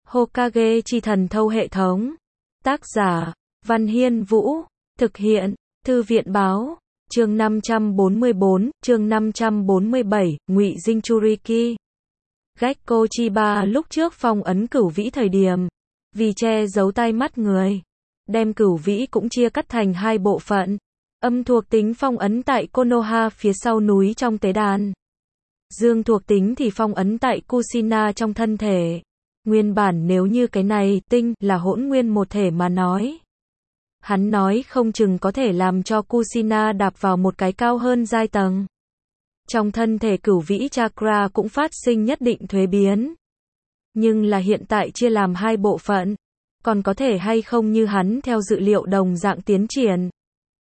Hokage chi thần thâu hệ thống. Tác giả, Văn Hiên Vũ. Thực hiện, Thư viện báo. Chương 544, chương 547, Ngụy Jinchuriki. Gekko Chiba lúc trước phong ấn cửu vĩ thời điểm, vì che giấu tai mắt người, đem cửu vĩ cũng chia cắt thành hai bộ phận. Âm thuộc tính phong ấn tại Konoha phía sau núi trong tế đàn. Dương thuộc tính thì phong ấn tại Kushina trong thân thể. Nguyên bản nếu như cái này tinh là hỗn nguyên một thể mà nói, hắn nói không chừng có thể làm cho Kushina đạp vào một cái cao hơn giai tầng. Trong thân thể cửu vĩ chakra cũng phát sinh nhất định thuế biến. Nhưng là hiện tại chia làm hai bộ phận, còn có thể hay không như hắn theo dự liệu đồng dạng tiến triển,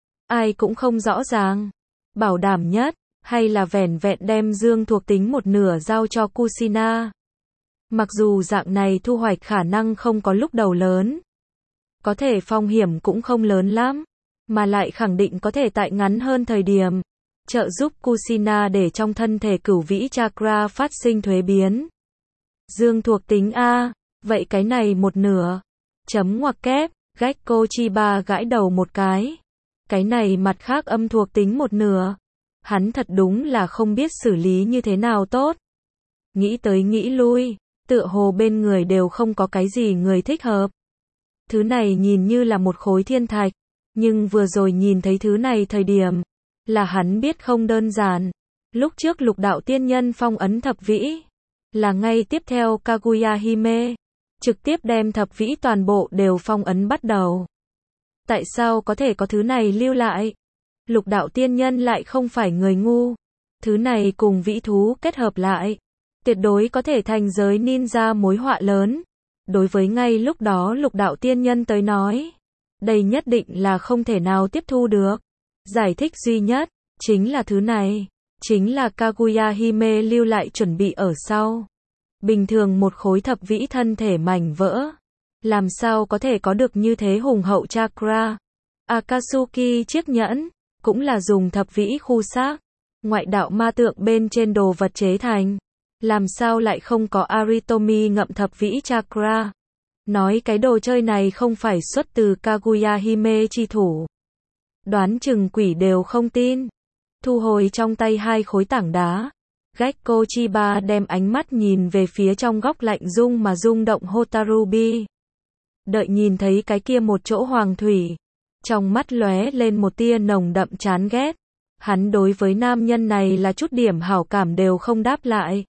ai cũng không rõ ràng. Bảo đảm nhất, hay là vẻn vẹn đem dương thuộc tính một nửa giao cho Kushina. Mặc dù dạng này thu hoạch khả năng không có lúc đầu lớn, có thể phong hiểm cũng không lớn lắm, mà lại khẳng định có thể tại ngắn hơn thời điểm, trợ giúp Kushina để trong thân thể cửu vĩ chakra phát sinh thuế biến. Dương thuộc tính A, vậy cái này một nửa. Chấm ngoặc kép, Gekko Chiba gãi đầu một cái. Cái này mặt khác âm thuộc tính một nửa. Hắn thật đúng là không biết xử lý như thế nào tốt. Nghĩ tới nghĩ lui, tựa hồ bên người đều không có cái gì người thích hợp. Thứ này nhìn như là một khối thiên thạch, nhưng vừa rồi nhìn thấy thứ này thời điểm, là hắn biết không đơn giản. Lúc trước lục đạo tiên nhân phong ấn thập vĩ, là ngay tiếp theo Kaguya Hime, trực tiếp đem thập vĩ toàn bộ đều phong ấn bắt đầu. Tại sao có thể có thứ này lưu lại? Lục đạo tiên nhân lại không phải người ngu. Thứ này cùng vĩ thú kết hợp lại, tuyệt đối có thể thành giới ninja mối họa lớn. Đối với ngay lúc đó lục đạo tiên nhân tới nói, đây nhất định là không thể nào tiếp thu được. Giải thích duy nhất, chính là thứ này, chính là Kaguya Hime lưu lại chuẩn bị ở sau. Bình thường một khối thập vĩ thân thể mảnh vỡ, làm sao có thể có được như thế hùng hậu chakra. Akatsuki chiếc nhẫn, cũng là dùng thập vĩ khu xác, ngoại đạo ma tượng bên trên đồ vật chế thành. Làm sao lại không có Aritomi ngậm thập vĩ chakra? Nói cái đồ chơi này không phải xuất từ Kaguya Hime chi thủ. Đoán chừng quỷ đều không tin. Thu hồi trong tay hai khối tảng đá, Gekko Chiba đem ánh mắt nhìn về phía trong góc lạnh rung mà rung động Hotarubi. Đợi nhìn thấy cái kia một chỗ hoàng thủy, trong mắt lóe lên một tia nồng đậm chán ghét. Hắn đối với nam nhân này là chút điểm hảo cảm đều không đáp lại.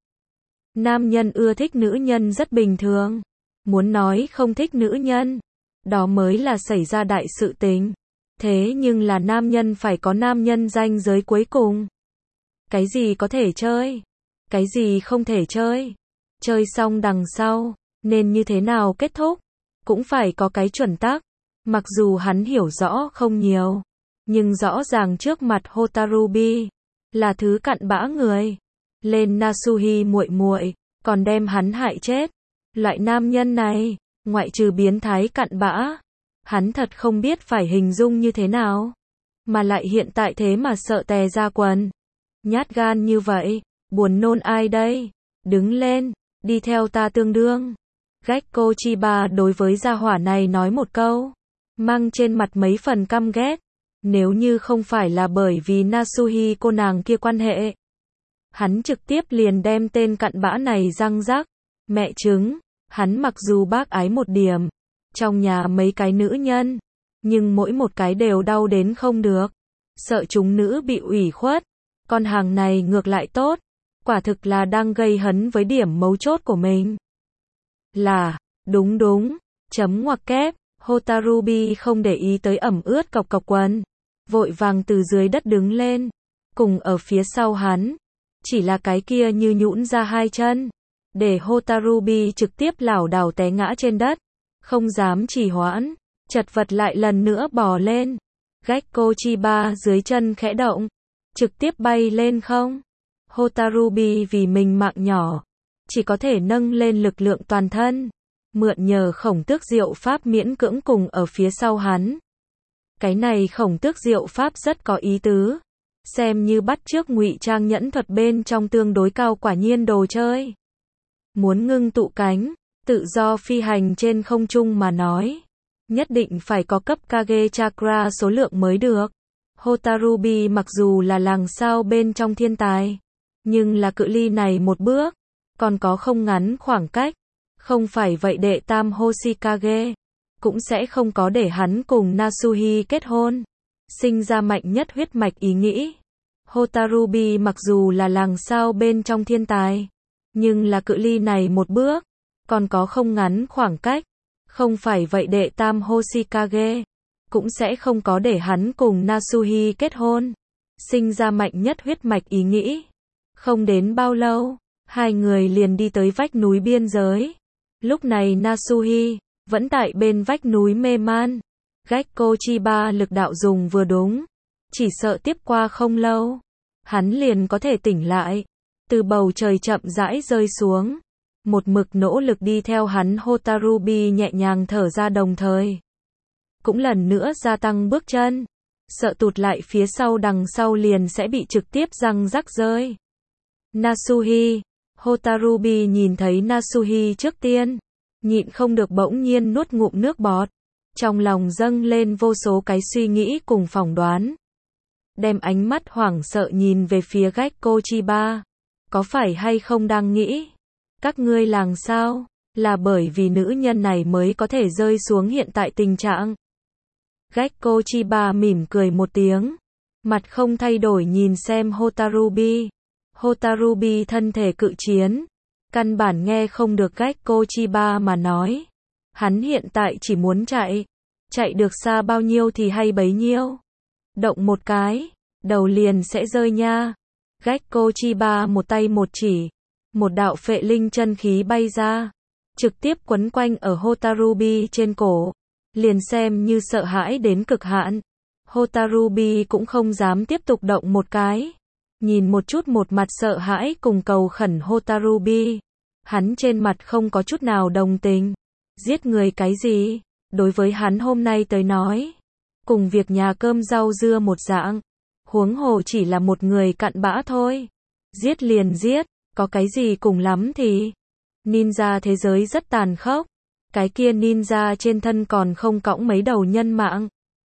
Nam nhân ưa thích nữ nhân rất bình thường. Muốn nói không thích nữ nhân, đó mới là xảy ra đại sự tình. Thế nhưng là nam nhân phải có nam nhân ranh giới cuối cùng. Cái gì có thể chơi? Cái gì không thể chơi? Chơi xong đằng sau, nên như thế nào kết thúc? Cũng phải có cái chuẩn tắc. Mặc dù hắn hiểu rõ không nhiều, nhưng rõ ràng trước mặt Hotarubi là thứ cặn bã người. Lên Nasuhi muội muội, còn đem hắn hại chết. Loại nam nhân này, ngoại trừ biến thái cặn bã, hắn thật không biết phải hình dung như thế nào. Mà lại hiện tại thế mà sợ tè ra quần. Nhát gan như vậy, buồn nôn ai đây? Đứng lên, đi theo ta tương đương. Gekko Chiba đối với gia hỏa này nói một câu, mang trên mặt mấy phần căm ghét. Nếu như không phải là bởi vì Nasuhi cô nàng kia quan hệ, hắn trực tiếp liền đem tên cặn bã này răng rắc. Mẹ chứng, hắn mặc dù bác ái một điểm, trong nhà mấy cái nữ nhân, nhưng mỗi một cái đều đau đến không được. Sợ chúng nữ bị ủy khuất, con hàng này ngược lại tốt, quả thực là đang gây hấn với điểm mấu chốt của mình. Là, đúng, chấm ngoặc kép, Hotarubi không để ý tới ẩm ướt cọc cọc quần, vội vàng từ dưới đất đứng lên, cùng ở phía sau hắn, chỉ là cái kia như nhũn ra hai chân, để Hotarubi trực tiếp lảo đảo té ngã trên đất, không dám trì hoãn, chật vật lại lần nữa bò lên. Gekko Chiba dưới chân khẽ động, trực tiếp bay lên không. Hotarubi vì mình mạng nhỏ, chỉ có thể nâng lên lực lượng toàn thân, mượn nhờ khổng tước diệu pháp miễn cưỡng cùng ở phía sau hắn. Cái này khổng tước diệu pháp rất có ý tứ, xem như bắt chước ngụy trang nhẫn thuật bên trong tương đối cao quả nhiên đồ chơi. Muốn ngưng tụ cánh, tự do phi hành trên không trung mà nói, nhất định phải có cấp Kage Chakra số lượng mới được. Hotarubi mặc dù là làng sao bên trong thiên tài, nhưng là cự ly này một bước, còn có không ngắn khoảng cách. Không phải vậy đệ tam Hoshikage cũng sẽ không có để hắn cùng Nasuhi kết hôn, sinh ra mạnh nhất huyết mạch ý nghĩ. Hotarubi mặc dù là làng sao bên trong thiên tài, nhưng là cự ly này một bước, còn có không ngắn khoảng cách. Không phải vậy đệ tam Hoshikage cũng sẽ không có để hắn cùng Nasuhi kết hôn, sinh ra mạnh nhất huyết mạch ý nghĩ. Không đến bao lâu, hai người liền đi tới vách núi biên giới. Lúc này Nasuhi vẫn tại bên vách núi mê man. Gekko Chiba lực đạo dùng vừa đúng, chỉ sợ tiếp qua không lâu, hắn liền có thể tỉnh lại. Từ bầu trời chậm rãi rơi xuống, một mực nỗ lực đi theo hắn Hotarubi nhẹ nhàng thở ra đồng thời cũng lần nữa gia tăng bước chân, sợ tụt lại phía sau đằng sau liền sẽ bị trực tiếp răng rắc rơi. Nasuhi, Hotarubi nhìn thấy Nasuhi trước tiên, nhịn không được bỗng nhiên nuốt ngụm nước bọt, trong lòng dâng lên vô số cái suy nghĩ cùng phỏng đoán. Đem ánh mắt hoảng sợ nhìn về phía Gekko Chiba, có phải hay không đang nghĩ, các ngươi làng sao, là bởi vì nữ nhân này mới có thể rơi xuống hiện tại tình trạng. Gekko Chiba mỉm cười một tiếng, mặt không thay đổi nhìn xem Hotarubi. Hotarubi thân thể cự chiến, căn bản nghe không được Gekko Chiba mà nói. Hắn hiện tại chỉ muốn chạy được xa bao nhiêu thì hay bấy nhiêu. Động một cái, đầu liền sẽ rơi nha. Gekko Chiba một tay một chỉ, một đạo phệ linh chân khí bay ra, trực tiếp quấn quanh ở Hotarubi trên cổ, liền xem như sợ hãi đến cực hạn. Hotarubi cũng không dám tiếp tục động một cái, nhìn một chút một mặt sợ hãi cùng cầu khẩn Hotarubi, hắn trên mặt không có chút nào đồng tình. Giết người cái gì, đối với hắn hôm nay tới nói, cùng việc nhà cơm rau dưa một dạng, huống hồ chỉ là một người cặn bã thôi. Giết liền giết, có cái gì cùng lắm thì. Ninja thế giới rất tàn khốc, cái kia ninja trên thân còn không cõng mấy đầu nhân mạng.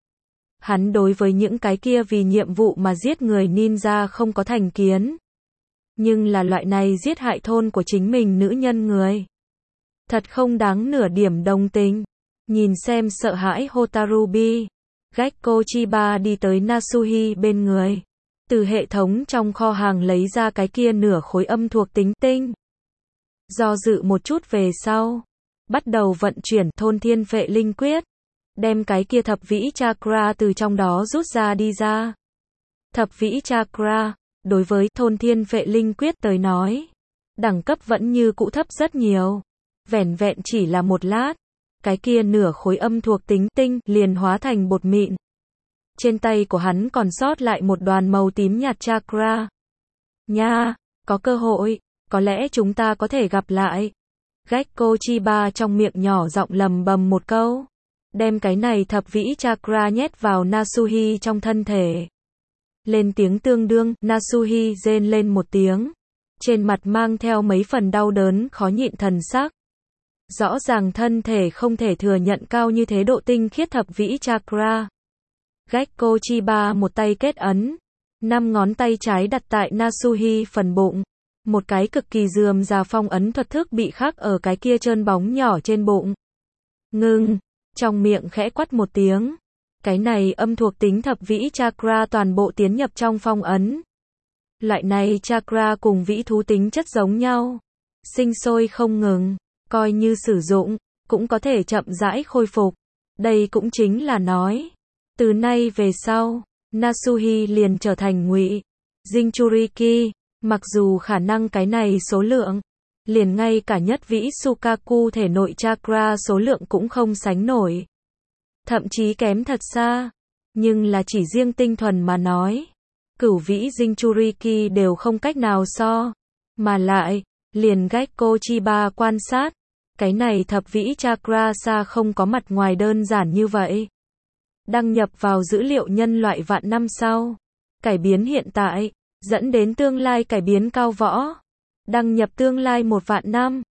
Hắn đối với những cái kia vì nhiệm vụ mà giết người ninja không có thành kiến. Nhưng là loại này giết hại thôn của chính mình nữ nhân người, thật không đáng nửa điểm đồng tình. Nhìn xem sợ hãi Hotarubi, Gekko Chiba đi tới Nasuhi bên người, từ hệ thống trong kho hàng lấy ra cái kia nửa khối âm thuộc tính tinh. Do dự một chút về sau, bắt đầu vận chuyển thôn thiên phệ linh quyết, đem cái kia thập vĩ chakra từ trong đó rút ra đi ra. Thập vĩ chakra, đối với thôn thiên phệ linh quyết tới nói, đẳng cấp vẫn như cũ thấp rất nhiều. Vẻn vẹn chỉ là một lát, cái kia nửa khối âm thuộc tính tinh liền hóa thành bột mịn. Trên tay của hắn còn sót lại một đoàn màu tím nhạt chakra. Nha, có cơ hội, có lẽ chúng ta có thể gặp lại. Gekko Chiba trong miệng nhỏ giọng lầm bầm một câu, đem cái này thập vĩ chakra nhét vào Nasuhi trong thân thể. Lên tiếng tương đương, Nasuhi rên lên một tiếng, trên mặt mang theo mấy phần đau đớn khó nhịn thần sắc. Rõ ràng thân thể không thể thừa nhận cao như thế độ tinh khiết thập vĩ chakra. Gekko Chiba một tay kết ấn, 5 ngón tay trái đặt tại Nasuhi phần bụng. Một cái cực kỳ rườm rà phong ấn thuật thức bị khắc ở cái kia trơn bóng nhỏ trên bụng. Ngưng, trong miệng khẽ quát một tiếng. Cái này âm thuộc tính thập vĩ chakra toàn bộ tiến nhập trong phong ấn. Loại này chakra cùng vĩ thú tính chất giống nhau, sinh sôi không ngừng, coi như sử dụng, cũng có thể chậm rãi khôi phục. Đây cũng chính là nói, từ nay về sau, Nasuhi liền trở thành Ngụy Jinchuriki, mặc dù khả năng cái này số lượng, liền ngay cả nhất vĩ Sukaku thể nội chakra số lượng cũng không sánh nổi. Thậm chí kém thật xa, nhưng là chỉ riêng tinh thuần mà nói, cửu vĩ Jinchuriki đều không cách nào so, mà lại, liền Gekko Chiba quan sát, cái này thập vĩ chakra xa không có mặt ngoài đơn giản như vậy. Đăng nhập vào dữ liệu nhân loại vạn năm sau, cải biến hiện tại, dẫn đến tương lai cải biến cao võ. Đăng nhập tương lai 1 vạn năm.